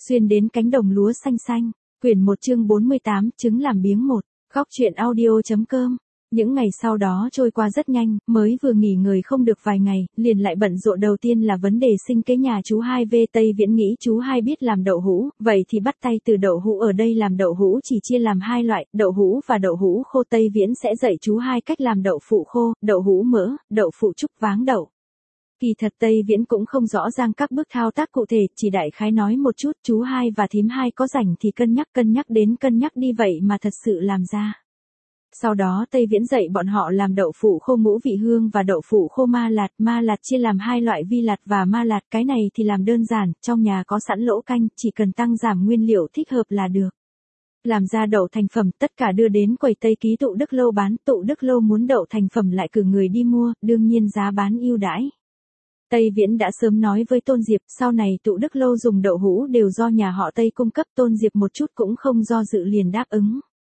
Xuyên đến cánh đồng lúa xanh xanh. Quyển 1 chương 48, trứng làm biếng 1. Góc truyện audio.com. Những ngày sau đó trôi qua rất nhanh, mới vừa nghỉ ngơi không được vài ngày, liền lại bận rộn. Đầu tiên là vấn đề sinh kế nhà chú Hai. Về Tây Viễn nghĩ chú Hai biết làm đậu hũ, vậy thì bắt tay từ đậu hũ. Ở đây làm đậu hũ chỉ chia làm hai loại, đậu hũ và đậu hũ khô. Tây Viễn sẽ dạy chú Hai cách làm đậu phụ khô, đậu hũ mỡ, đậu phụ trúc váng đậu. Kỳ thật Tây Viễn cũng không rõ ràng các bước thao tác cụ thể, chỉ đại khái nói một chút. Chú Hai và thím Hai có rảnh thì cân nhắc đến cân nhắc đi, vậy mà thật sự làm ra. Sau đó Tây Viễn dạy bọn họ làm đậu phụ khô ngũ vị hương và đậu phụ khô ma lạt. Ma lạt chia làm hai loại, vi lạt và ma lạt. Cái này thì làm đơn giản, trong nhà có sẵn lỗ canh, chỉ cần tăng giảm nguyên liệu thích hợp là được. Làm ra đậu thành phẩm, tất cả đưa đến quầy Tây ký Tụ Đức Lâu bán. Tụ Đức Lâu muốn đậu thành phẩm lại cử người đi mua, đương nhiên giá bán ưu đãi. Tây Viễn đã sớm nói với Tôn Diệp, sau này Tụ Đức Lâu dùng đậu hũ đều do nhà họ Tây cung cấp. Tôn Diệp một chút cũng không do dự liền đáp ứng.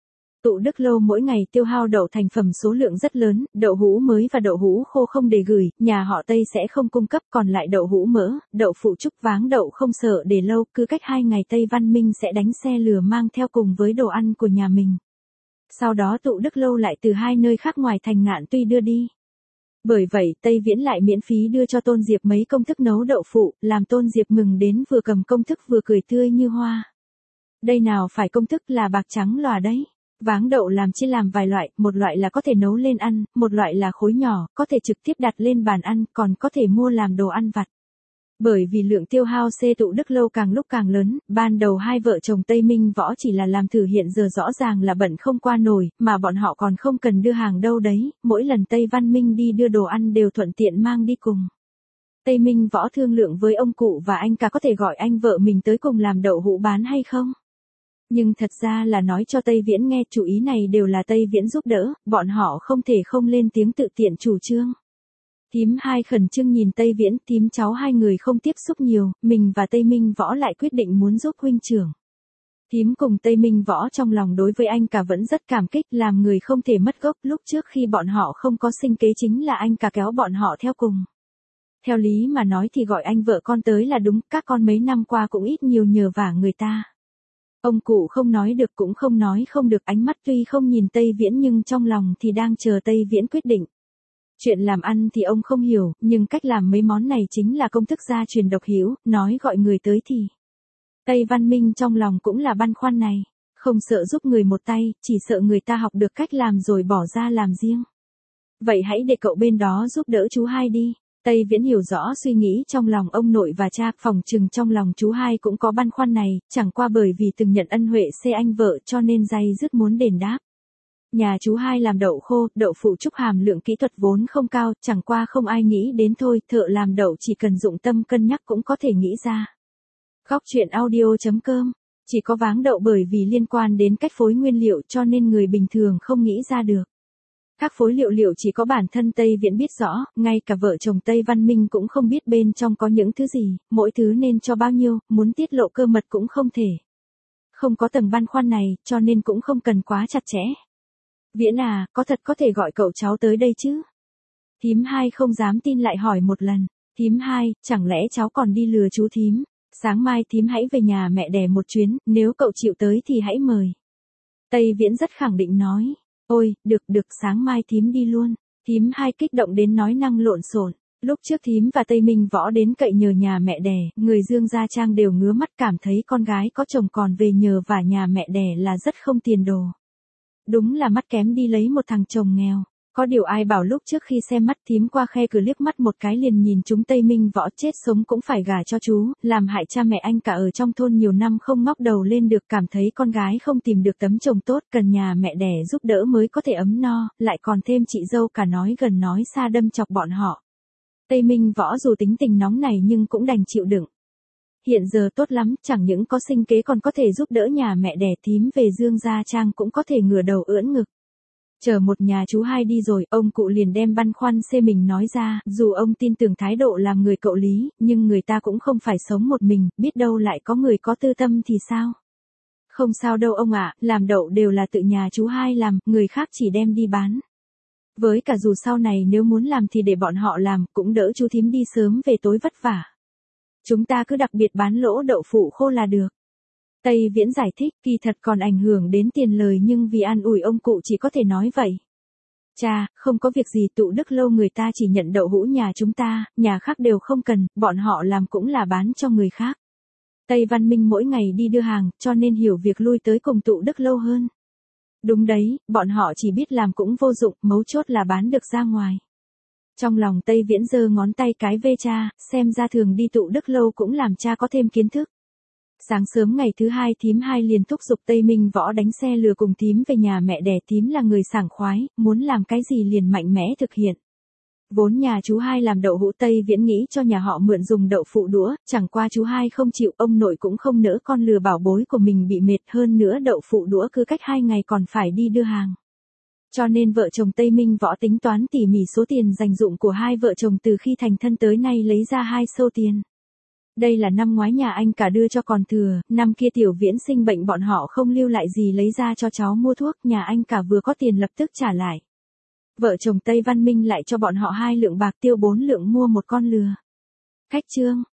Tụ Đức Lâu mỗi ngày tiêu hao đậu thành phẩm số lượng rất lớn, đậu hũ mới và đậu hũ khô không để gửi, nhà họ Tây sẽ không cung cấp, còn lại đậu hũ mỡ, đậu phụ trúc váng đậu không sợ để lâu, cứ cách 2 ngày Tây Văn Minh sẽ đánh xe lửa mang theo cùng với đồ ăn của nhà mình. Sau đó Tụ Đức Lâu lại từ 2 nơi khác ngoài thành Ngạn Tuy đưa đi. Bởi vậy Tây Viễn lại miễn phí đưa cho Tôn Diệp mấy công thức nấu đậu phụ, làm Tôn Diệp mừng đến vừa cầm công thức vừa cười tươi như hoa. Đây nào phải công thức là bạc trắng lòa đấy. Váng đậu làm chia làm vài loại, một loại là có thể nấu lên ăn, một loại là khối nhỏ, có thể trực tiếp đặt lên bàn ăn, còn có thể mua làm đồ ăn vặt. Bởi vì lượng tiêu hao Tụ Đức Lâu càng lúc càng lớn, ban đầu hai vợ chồng Tây Minh Võ chỉ là làm thử, hiện giờ rõ ràng là bận không qua nổi, mà bọn họ còn không cần đưa hàng đâu đấy, mỗi lần Tây Văn Minh đi đưa đồ ăn đều thuận tiện mang đi cùng. Tây Minh Võ thương lượng với ông cụ và anh cả có thể gọi anh vợ mình tới cùng làm đậu hũ bán hay không. Nhưng thật ra là nói cho Tây Viễn nghe, chủ ý này đều là Tây Viễn giúp đỡ, bọn họ không thể không lên tiếng tự tiện chủ trương. Thím Hai khẩn trương nhìn Tây Viễn, thím cháu hai người không tiếp xúc nhiều, mình và Tây Minh Võ lại quyết định muốn giúp huynh trưởng. Thím cùng Tây Minh Võ trong lòng đối với anh cả vẫn rất cảm kích, làm người không thể mất gốc. Lúc trước khi bọn họ không có sinh kế chính là anh cả kéo bọn họ theo cùng. Theo lý mà nói thì gọi anh vợ con tới là đúng, các con mấy năm qua cũng ít nhiều nhờ vả người ta. Ông cụ không nói được cũng không nói không được, ánh mắt tuy không nhìn Tây Viễn nhưng trong lòng thì đang chờ Tây Viễn quyết định. Chuyện làm ăn thì ông không hiểu, nhưng cách làm mấy món này chính là công thức gia truyền độc hữu, nói gọi người tới thì. Tây Văn Minh trong lòng cũng là băn khoăn này, không sợ giúp người một tay, chỉ sợ người ta học được cách làm rồi bỏ ra làm riêng. Vậy hãy để cậu bên đó giúp đỡ chú Hai đi. Tây Viễn hiểu rõ suy nghĩ trong lòng ông nội và cha, phòng chừng trong lòng chú Hai cũng có băn khoăn này, chẳng qua bởi vì từng nhận ân huệ anh vợ cho nên day dứt muốn đền đáp. Nhà chú Hai làm đậu khô, đậu phụ trúc hàm lượng kỹ thuật vốn không cao, chẳng qua không ai nghĩ đến thôi, thợ làm đậu chỉ cần dụng tâm cân nhắc cũng có thể nghĩ ra. Góc truyện audio.com. Chỉ có váng đậu bởi vì liên quan đến cách phối nguyên liệu cho nên người bình thường không nghĩ ra được. Các phối liệu chỉ có bản thân Tây Viễn biết rõ, ngay cả vợ chồng Tây Văn Minh cũng không biết bên trong có những thứ gì, mỗi thứ nên cho bao nhiêu, muốn tiết lộ cơ mật cũng không thể. Không có tầng băn khoăn này, cho nên cũng không cần quá chặt chẽ. Viễn à, có thật có thể gọi cậu cháu tới đây chứ? Thím Hai không dám tin lại hỏi một lần. Thím Hai, chẳng lẽ cháu còn đi lừa chú thím? Sáng mai thím hãy về nhà mẹ đẻ một chuyến, nếu cậu chịu tới thì hãy mời. Tây Viễn rất khẳng định nói. Ôi, được, sáng mai thím đi luôn. Thím Hai kích động đến nói năng lộn xộn. Lúc trước thím và Tây Minh Võ đến cậy nhờ nhà mẹ đẻ, người Dương Gia Trang đều ngứa mắt, cảm thấy con gái có chồng còn về nhờ vả nhà mẹ đẻ là rất không tiền đồ. Đúng là mắt kém đi lấy một thằng chồng nghèo. Có điều ai bảo lúc trước khi xem mắt thím qua khe cửa liếc mắt một cái liền nhìn chúng Tây Minh Võ, chết sống cũng phải gả cho chú, làm hại cha mẹ anh cả ở trong thôn nhiều năm không ngóc đầu lên được, cảm thấy con gái không tìm được tấm chồng tốt, cần nhà mẹ đẻ giúp đỡ mới có thể ấm no, lại còn thêm chị dâu cả nói gần nói xa đâm chọc bọn họ. Tây Minh Võ dù tính tình nóng này nhưng cũng đành chịu đựng. Hiện giờ tốt lắm, chẳng những có sinh kế còn có thể giúp đỡ nhà mẹ đẻ, thím về Dương Gia Trang cũng có thể ngửa đầu ưỡn ngực. Chờ một nhà chú Hai đi rồi, ông cụ liền đem băn khoăn mình nói ra, dù ông tin tưởng thái độ làm người cậu Lý, nhưng người ta cũng không phải sống một mình, biết đâu lại có người có tư tâm thì sao? Không sao đâu ông ạ, làm đậu đều là tự nhà chú Hai làm, người khác chỉ đem đi bán. Với cả dù sau này nếu muốn làm thì để bọn họ làm, cũng đỡ chú thím đi sớm về tối vất vả. Chúng ta cứ đặc biệt bán lỗ đậu phụ khô là được. Tây Viễn giải thích, kỳ thật còn ảnh hưởng đến tiền lời nhưng vì an ủi ông cụ chỉ có thể nói vậy. Cha, không có việc gì, Tụ Đức Lâu người ta chỉ nhận đậu hũ nhà chúng ta, nhà khác đều không cần, bọn họ làm cũng là bán cho người khác. Tây Văn Minh mỗi ngày đi đưa hàng, cho nên hiểu việc lui tới cùng Tụ Đức Lâu hơn. Đúng đấy, bọn họ chỉ biết làm cũng vô dụng, mấu chốt là bán được ra ngoài. Trong lòng Tây Viễn giơ ngón tay cái về cha, xem ra thường đi Tụ Đức Lâu cũng làm cha có thêm kiến thức. Sáng sớm ngày thứ hai thím hai liền thúc giục Tây Minh Võ đánh xe lừa cùng thím về nhà mẹ đẻ, thím là người sảng khoái, muốn làm cái gì liền mạnh mẽ thực hiện. Vốn nhà chú hai làm đậu hũ, Tây Viễn nghĩ cho nhà họ mượn dùng đậu phụ đũa, chẳng qua chú hai không chịu, ông nội cũng không nỡ con lừa bảo bối của mình bị mệt, hơn nữa đậu phụ đũa cứ cách 2 ngày còn phải đi đưa hàng. Cho nên vợ chồng Tây Minh Võ tính toán tỉ mỉ số tiền dành dụm của hai vợ chồng từ khi thành thân tới nay, lấy ra 2 xâu tiền. Đây là năm ngoái nhà anh cả đưa cho còn thừa, năm kia Tiểu Viễn sinh bệnh bọn họ không lưu lại gì lấy ra cho cháu mua thuốc, nhà anh cả vừa có tiền lập tức trả lại. Vợ chồng Tây Văn Minh lại cho bọn họ 2 lượng bạc, tiêu 4 lượng mua một con lừa. Khách trương,